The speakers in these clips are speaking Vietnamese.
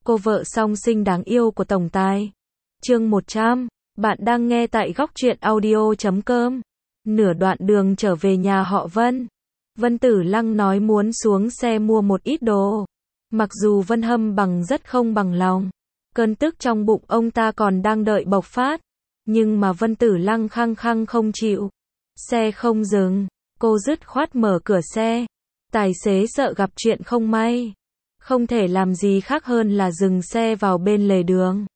cô vợ song sinh đáng yêu của tổng tài. Chương 100, bạn đang nghe tại góc truyện audio.com. Nửa đoạn đường trở về nhà họ Vân, Vân Tử Lăng nói muốn xuống xe mua một ít đồ. Mặc dù Vân Hâm Bằng rất không bằng lòng, cơn tức trong bụng ông ta còn đang đợi bộc phát, nhưng mà Vân Tử Lăng khăng khăng không chịu. Xe không dừng, cô dứt khoát mở cửa xe. Tài xế sợ gặp chuyện không may, không thể làm gì khác hơn là dừng xe vào bên lề đường.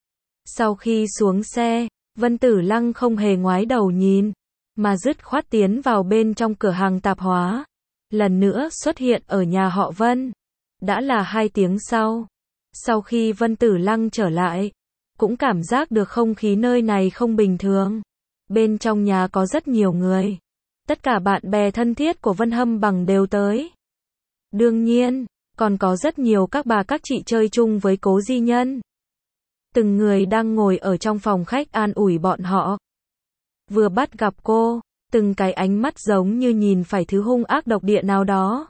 Sau khi xuống xe, Vân Tử Lăng không hề ngoái đầu nhìn, mà dứt khoát tiến vào bên trong cửa hàng tạp hóa. Lần nữa xuất hiện ở nhà họ Vân. Đã là 2 tiếng sau. Sau khi Vân Tử Lăng trở lại, cũng cảm giác được không khí nơi này không bình thường. Bên trong nhà có rất nhiều người. Tất cả bạn bè thân thiết của Vân Hâm Bằng đều tới. Đương nhiên, còn có rất nhiều các bà các chị chơi chung với Cố Di Nhân. Từng người đang ngồi ở trong phòng khách an ủi bọn họ. Vừa bắt gặp cô, từng cái ánh mắt giống như nhìn phải thứ hung ác độc địa nào đó.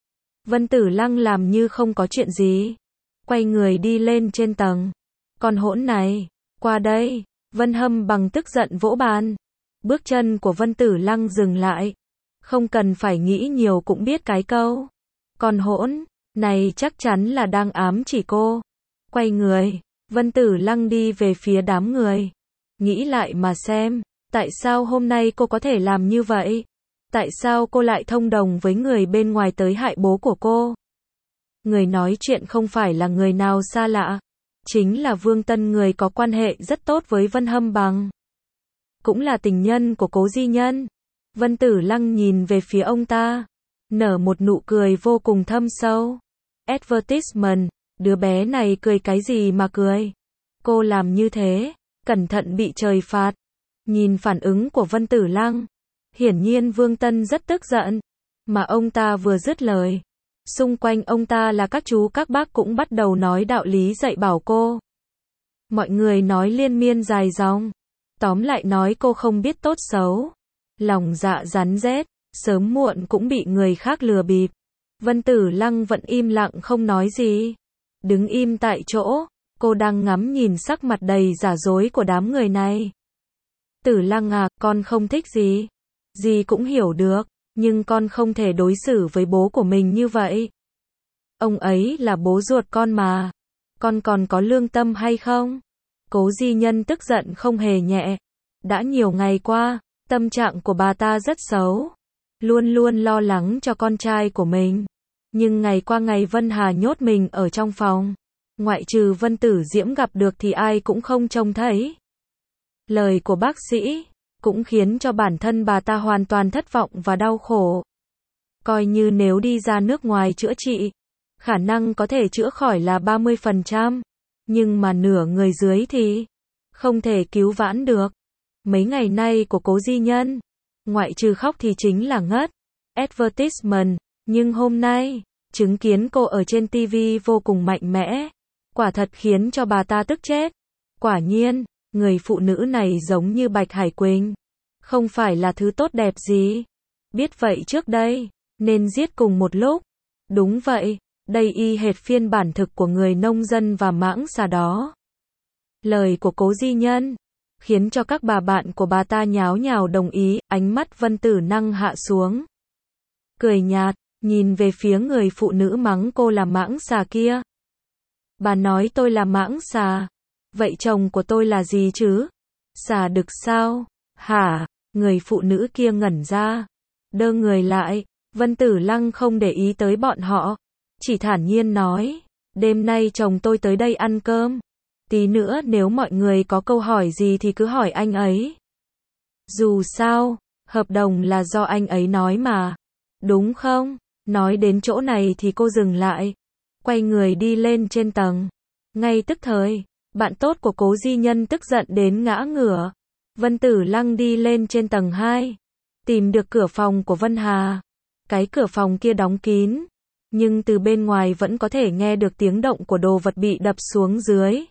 Vân Tử Lăng làm như không có chuyện gì, quay người đi lên trên tầng. Con hỗn này, qua đây. Vân Hâm Bằng tức giận vỗ bàn. Bước chân của Vân Tử Lăng dừng lại. Không cần phải nghĩ nhiều cũng biết cái câu con hỗn này chắc chắn là đang ám chỉ cô. Quay người, Vân Tử Lăng đi về phía đám người. Nghĩ lại mà xem, tại sao hôm nay cô có thể làm như vậy? Tại sao cô lại thông đồng với người bên ngoài tới hại bố của cô? Người nói chuyện không phải là người nào xa lạ, chính là Vương Tân, người có quan hệ rất tốt với Vân Hâm Bằng, cũng là tình nhân của Cố Di Nhân. Vân Tử Lăng nhìn về phía ông ta, nở một nụ cười vô cùng thâm sâu. Advertisement, đứa bé này cười cái gì mà cười? Cô làm như thế, cẩn thận bị trời phạt. Nhìn phản ứng của Vân Tử Lăng, hiển nhiên Vương Tân rất tức giận. Mà ông ta vừa dứt lời, xung quanh ông ta là các chú các bác cũng bắt đầu nói đạo lý dạy bảo cô. Mọi người nói liên miên dài dòng, tóm lại nói cô không biết tốt xấu, lòng dạ rắn rết, sớm muộn cũng bị người khác lừa bịp. Vân Tử Lăng vẫn im lặng không nói gì, đứng im tại chỗ. Cô đang ngắm nhìn sắc mặt đầy giả dối của đám người này. Tử Lăng à, con không thích gì, dì cũng hiểu được, nhưng con không thể đối xử với bố của mình như vậy. Ông ấy là bố ruột con mà, con còn có lương tâm hay không? Cố Di Nhân tức giận không hề nhẹ. Đã nhiều ngày qua, tâm trạng của bà ta rất xấu, luôn luôn lo lắng cho con trai của mình. Nhưng ngày qua ngày Vân Hà nhốt mình ở trong phòng, ngoại trừ Vân Tử Diễm gặp được thì ai cũng không trông thấy. Lời của bác sĩ cũng khiến cho bản thân bà ta hoàn toàn thất vọng và đau khổ. Coi như nếu đi ra nước ngoài chữa trị, khả năng có thể chữa khỏi là 30%, nhưng mà nửa người dưới thì không thể cứu vãn được. Mấy ngày nay của Cố Di Nhân, ngoại trừ khóc thì chính là ngất. Advertisement, nhưng hôm nay, chứng kiến cô ở trên TV vô cùng mạnh mẽ, quả thật khiến cho bà ta tức chết. Quả nhiên, người phụ nữ này giống như Bạch Hải Quỳnh, không phải là thứ tốt đẹp gì. Biết vậy trước đây, nên giết cùng một lúc. Đúng vậy, đây y hệt phiên bản thực của người nông dân và mãng xà đó. Lời của Cố Di Nhân khiến cho các bà bạn của bà ta nháo nhào đồng ý. Ánh mắt Vân Tử Lăng hạ xuống, cười nhạt, nhìn về phía người phụ nữ mắng cô là mãng xà kia. Bà nói tôi là mãng xà, vậy chồng của tôi là gì chứ? Xà đực sao? Hả? Người phụ nữ kia ngẩn ra, đơ người lại. Vân Tử Lăng không để ý tới bọn họ, chỉ thản nhiên nói, đêm nay chồng tôi tới đây ăn cơm. Tí nữa nếu mọi người có câu hỏi gì thì cứ hỏi anh ấy. Dù sao, hợp đồng là do anh ấy nói mà, đúng không? Nói đến chỗ này thì cô dừng lại, quay người đi lên trên tầng. Ngay tức thời, bạn tốt của Cố Di Nhân tức giận đến ngã ngửa. Vân Tử Lăng đi lên trên tầng 2, tìm được cửa phòng của Vân Hà. Cái cửa phòng kia đóng kín, nhưng từ bên ngoài vẫn có thể nghe được tiếng động của đồ vật bị đập xuống dưới.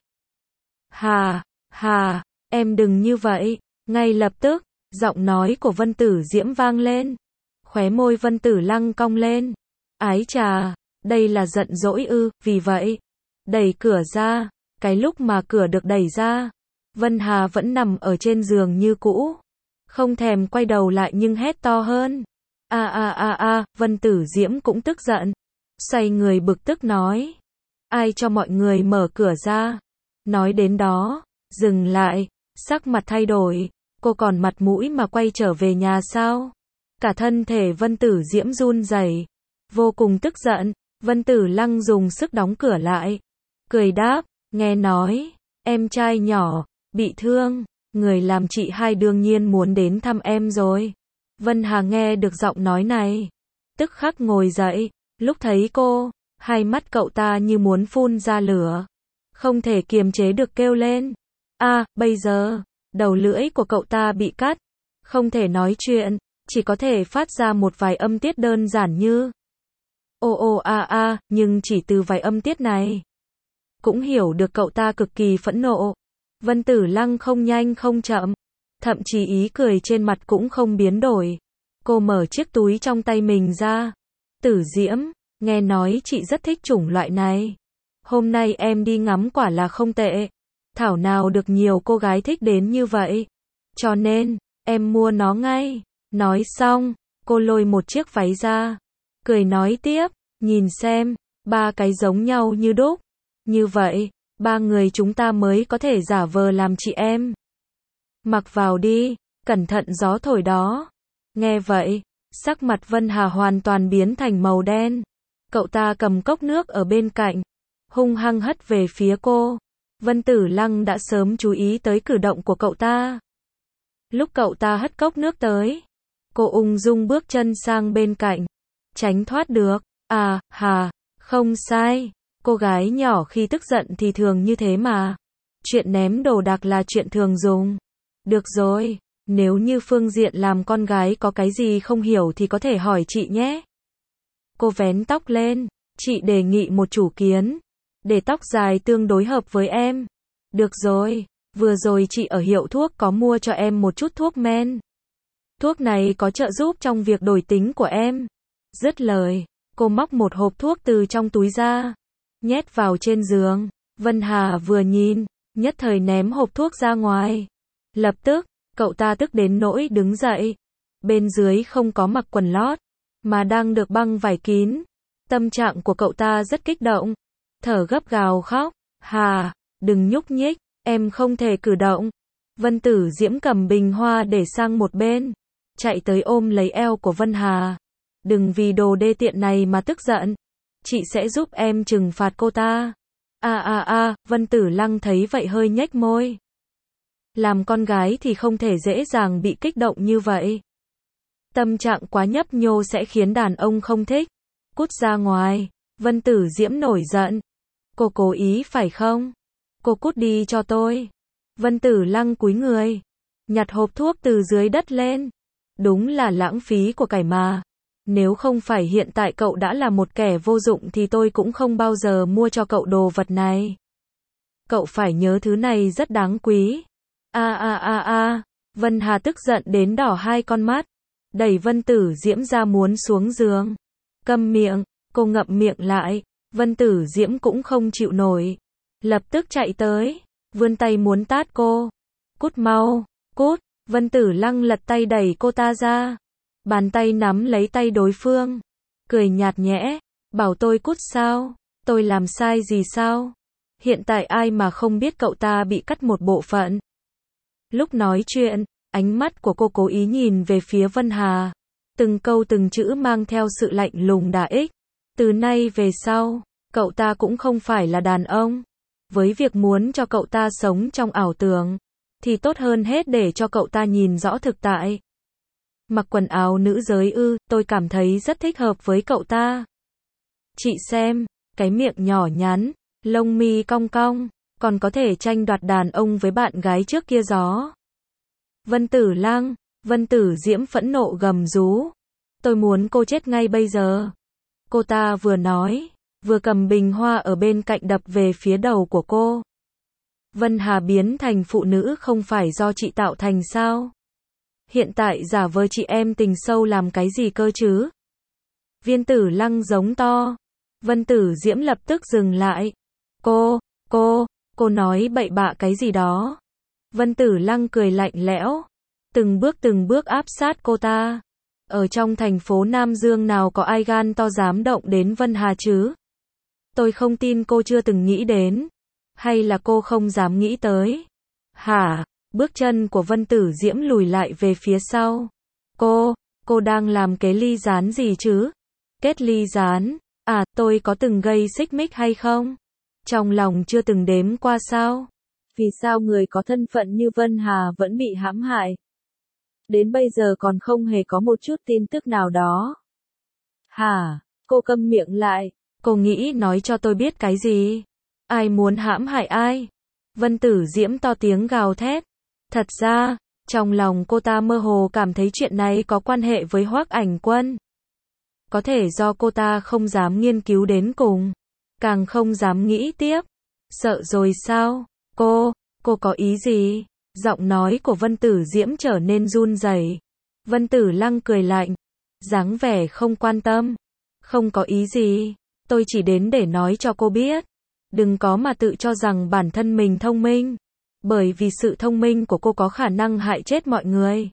Hà, em đừng như vậy. Ngay lập tức, giọng nói của Vân Tử Diễm vang lên. Khóe môi Vân Tử Lăng cong lên. Ái chà, đây là giận dỗi ư? Vì vậy, đẩy cửa ra. Cái lúc mà cửa được đẩy ra, Vân Hà vẫn nằm ở trên giường như cũ. Không thèm quay đầu lại nhưng hét to hơn. Vân Tử Diễm cũng tức giận. Xoay người bực tức nói. Ai cho mọi người mở cửa ra? Nói đến đó, dừng lại, sắc mặt thay đổi. Cô còn mặt mũi mà quay trở về nhà sao? Cả thân thể Vân Tử Diễm run rẩy, vô cùng tức giận. Vân Tử Lăng dùng sức đóng cửa lại. Cười đáp, nghe nói, em trai nhỏ, bị thương. Người làm chị hai đương nhiên muốn đến thăm em rồi. Vân Hà nghe được giọng nói này, tức khắc ngồi dậy. Lúc thấy cô, hai mắt cậu ta như muốn phun ra lửa. Không thể kiềm chế được kêu lên. Bây giờ, đầu lưỡi của cậu ta bị cắt. Không thể nói chuyện, chỉ có thể phát ra một vài âm tiết đơn giản như nhưng chỉ từ vài âm tiết này cũng hiểu được cậu ta cực kỳ phẫn nộ. Vân Tử Lăng không nhanh không chậm, thậm chí ý cười trên mặt cũng không biến đổi. Cô mở chiếc túi trong tay mình ra. Tử Diễm, nghe nói chị rất thích chủng loại này. Hôm nay em đi ngắm quả là không tệ. Thảo nào được nhiều cô gái thích đến như vậy. Cho nên, em mua nó ngay. Nói xong, cô lôi một chiếc váy ra. Cười nói tiếp, nhìn xem, 3 cái giống nhau như đúc. Như vậy, 3 người chúng ta mới có thể giả vờ làm chị em. Mặc vào đi, cẩn thận gió thổi đó. Nghe vậy, sắc mặt Vân Hà hoàn toàn biến thành màu đen. Cậu ta cầm cốc nước ở bên cạnh, hung hăng hất về phía cô. Vân Tử Lăng đã sớm chú ý tới cử động của cậu ta. Lúc cậu ta hất cốc nước tới, cô ung dung bước chân sang bên cạnh, tránh thoát được. Không sai, cô gái nhỏ khi tức giận thì thường như thế mà. Chuyện ném đồ đạc là chuyện thường dùng. Được rồi, nếu như phương diện làm con gái có cái gì không hiểu thì có thể hỏi chị nhé. Cô vén tóc lên, chị đề nghị một chủ kiến. Để tóc dài tương đối hợp với em. Được rồi, vừa rồi chị ở hiệu thuốc có mua cho em một chút thuốc men. Thuốc này có trợ giúp trong việc đổi tính của em. Dứt lời, cô móc một hộp thuốc từ trong túi ra, nhét vào trên giường. Vân Hà vừa nhìn, nhất thời ném hộp thuốc ra ngoài. Lập tức, cậu ta tức đến nỗi đứng dậy. Bên dưới không có mặc quần lót, mà đang được băng vải kín. Tâm trạng của cậu ta rất kích động. Thở gấp gào khóc. Hà, đừng nhúc nhích, em không thể cử động. Vân Tử Diễm cầm bình hoa để sang một bên, chạy tới ôm lấy eo của Vân Hà. Đừng vì đồ đê tiện này mà tức giận. Chị sẽ giúp em trừng phạt cô ta. Vân Tử Lăng thấy vậy hơi nhếch môi. Làm con gái thì không thể dễ dàng bị kích động như vậy. Tâm trạng quá nhấp nhô sẽ khiến đàn ông không thích. Cút ra ngoài. Vân Tử Diễm nổi giận. Cô cố ý phải không? Cô cút đi cho tôi. Vân Tử Lăng cúi người, nhặt hộp thuốc từ dưới đất lên. Đúng là lãng phí của cải mà. Nếu không phải hiện tại cậu đã là một kẻ vô dụng thì tôi cũng không bao giờ mua cho cậu đồ vật này. Cậu phải nhớ thứ này rất đáng quý. Vân Hà tức giận đến đỏ hai con mắt, đẩy Vân Tử Diễm ra muốn xuống giường. Câm miệng, cô ngậm miệng lại. Vân Tử Diễm cũng không chịu nổi, lập tức chạy tới, vươn tay muốn tát cô. Cút mau, cút. Vân Tử Lăng lật tay đẩy cô ta ra, bàn tay nắm lấy tay đối phương, cười nhạt nhẽ, bảo tôi cút sao? Tôi làm sai gì sao? Hiện tại ai mà không biết cậu ta bị cắt một bộ phận. Lúc nói chuyện, ánh mắt của cô cố ý nhìn về phía Vân Hà, từng câu từng chữ mang theo sự lạnh lùng đả kích. Từ nay về sau, cậu ta cũng không phải là đàn ông. Với việc muốn cho cậu ta sống trong ảo tưởng, thì tốt hơn hết để cho cậu ta nhìn rõ thực tại. Mặc quần áo nữ giới tôi cảm thấy rất thích hợp với cậu ta. Chị xem, cái miệng nhỏ nhắn, lông mi cong cong, còn có thể tranh đoạt đàn ông với bạn gái trước kia gió. Vân Tử Lăng, Vân Tử Diễm phẫn nộ gầm rú. Tôi muốn cô chết ngay bây giờ. Cô ta vừa nói, vừa cầm bình hoa ở bên cạnh đập về phía đầu của cô. Vân Hà biến thành phụ nữ không phải do chị tạo thành sao? Hiện tại giả vờ chị em tình sâu làm cái gì cơ chứ? Viên Tử Lăng giống to. Vân Tử Diễm lập tức dừng lại. Cô nói bậy bạ cái gì đó. Vân Tử Lăng cười lạnh lẽo, từng bước áp sát cô ta. Ở trong thành phố Nam Dương nào có ai gan to dám động đến Vân Hà chứ? Tôi không tin cô chưa từng nghĩ đến. Hay là cô không dám nghĩ tới? Hả? Bước chân của Vân Tử Diễm lùi lại về phía sau. Cô đang làm cái ly gián gì chứ? Kết ly gián? À, tôi có từng gây xích mích hay không? Trong lòng chưa từng đếm qua sao? Vì sao người có thân phận như Vân Hà vẫn bị hãm hại? Đến bây giờ còn không hề có một chút tin tức nào đó. Hả? Cô câm miệng lại. Cô nghĩ nói cho tôi biết cái gì? Ai muốn hãm hại ai? Vân Tử Diễm to tiếng gào thét. Thật ra, trong lòng cô ta mơ hồ cảm thấy chuyện này có quan hệ với Hoắc Ảnh Quân. Có thể do cô ta không dám nghiên cứu đến cùng, càng không dám nghĩ tiếp. Sợ rồi sao? Cô có ý gì? Giọng nói của Vân Tử Diễm trở nên run rẩy. Vân Tử Lăng cười lạnh, dáng vẻ không quan tâm. Không có ý gì, tôi chỉ đến để nói cho cô biết. Đừng có mà tự cho rằng bản thân mình thông minh. Bởi vì sự thông minh của cô có khả năng hại chết mọi người.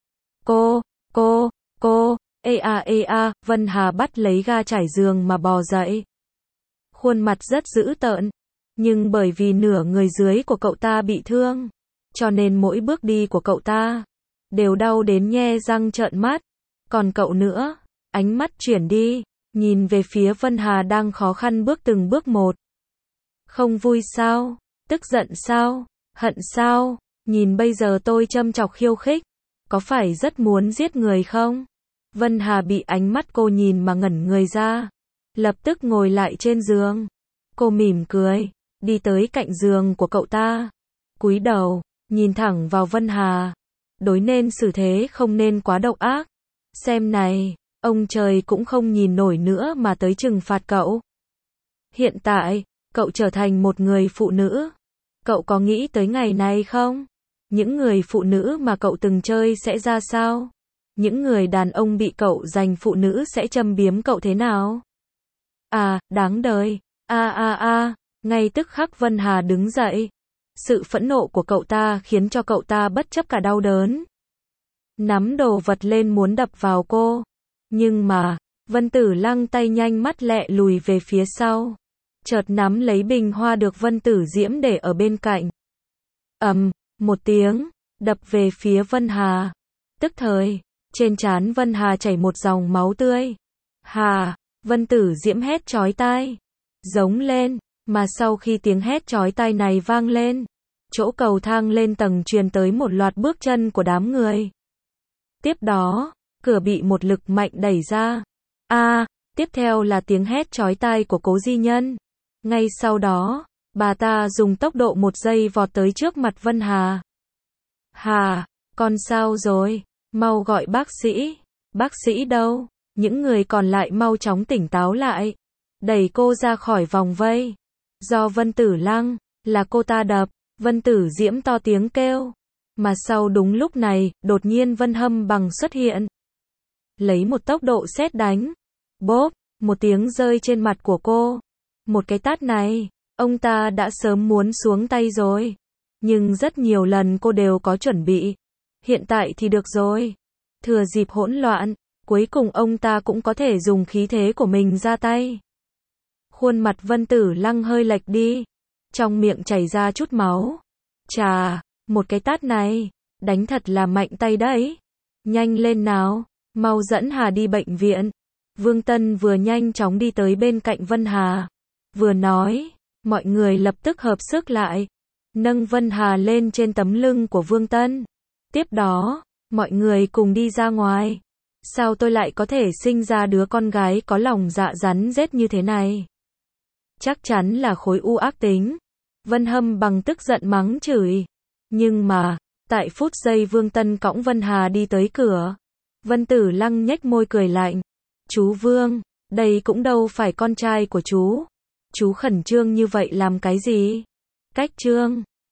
Ê a, Vân Hà bắt lấy ga trải giường mà bò dậy. Khuôn mặt rất dữ tợn, nhưng bởi vì nửa người dưới của cậu ta bị thương, cho nên mỗi bước đi của cậu ta đều đau đến nhe răng trợn mắt. Còn cậu nữa, ánh mắt chuyển đi, nhìn về phía Vân Hà đang khó khăn bước từng bước một. Không vui sao? Tức giận sao? Hận sao? Nhìn bây giờ tôi châm chọc khiêu khích, có phải rất muốn giết người không? Vân Hà bị ánh mắt cô nhìn mà ngẩn người ra, lập tức ngồi lại trên giường. Cô mỉm cười, đi tới cạnh giường của cậu ta, cúi đầu, nhìn thẳng vào Vân Hà. Đối nên xử thế không nên quá độc ác. Xem này, ông trời cũng không nhìn nổi nữa mà tới trừng phạt cậu. Hiện tại, cậu trở thành một người phụ nữ. Cậu có nghĩ tới ngày này không? Những người phụ nữ mà cậu từng chơi sẽ ra sao? Những người đàn ông bị cậu giành phụ nữ sẽ châm biếm cậu thế nào? À, đáng đời. Ngay tức khắc Vân Hà đứng dậy. Sự phẫn nộ của cậu ta khiến cho cậu ta bất chấp cả đau đớn. Nắm đồ vật lên muốn đập vào cô. Nhưng mà, Vân Tử Lăng tay nhanh mắt lẹ lùi về phía sau. Chợt nắm lấy bình hoa được Vân Tử Diễm để ở bên cạnh. Một tiếng, đập về phía Vân Hà. Tức thời, trên trán Vân Hà chảy một dòng máu tươi. Hà, Vân Tử Diễm hét chói tai, giống lên, mà sau khi tiếng hét chói tai này vang lên, chỗ cầu thang lên tầng truyền tới một loạt bước chân của đám người. Tiếp đó, cửa bị một lực mạnh đẩy ra. Tiếp theo là tiếng hét chói tai của Cố Di Nhân. Ngay sau đó, bà ta dùng tốc độ 1 giây vọt tới trước mặt Vân Hà. Hà, con sao rồi? Mau gọi bác sĩ. Bác sĩ đâu? Những người còn lại mau chóng tỉnh táo lại. Đẩy cô ra khỏi vòng vây. Do Vân Tử Lăng, là cô ta đập. Vân Tử Diễm to tiếng kêu. Mà sau đúng lúc này, đột nhiên Vân Hâm Bằng xuất hiện. Lấy một tốc độ sét đánh. Bốp, một tiếng rơi trên mặt của cô. Một cái tát này, ông ta đã sớm muốn xuống tay rồi. Nhưng rất nhiều lần cô đều có chuẩn bị. Hiện tại thì được rồi. Thừa dịp hỗn loạn, cuối cùng ông ta cũng có thể dùng khí thế của mình ra tay. Khuôn mặt Vân Tử Lăng hơi lệch đi. Trong miệng chảy ra chút máu. Chà, một cái tát này, đánh thật là mạnh tay đấy. Nhanh lên nào, mau dẫn Hà đi bệnh viện. Vương Tân vừa nhanh chóng đi tới bên cạnh Vân Hà. Vừa nói, mọi người lập tức hợp sức lại. Nâng Vân Hà lên trên tấm lưng của Vương Tân. Tiếp đó, mọi người cùng đi ra ngoài. Sao tôi lại có thể sinh ra đứa con gái có lòng dạ rắn rết như thế này? Chắc chắn là khối u ác tính. Vân Hâm Bằng tức giận mắng chửi. Nhưng mà, tại phút giây Vương Tân cõng Vân Hà đi tới cửa, Vân Tử Lăng nhếch môi cười lạnh. Chú Vương, đây cũng đâu phải con trai của chú. Chú khẩn trương như vậy làm cái gì? Cách trương.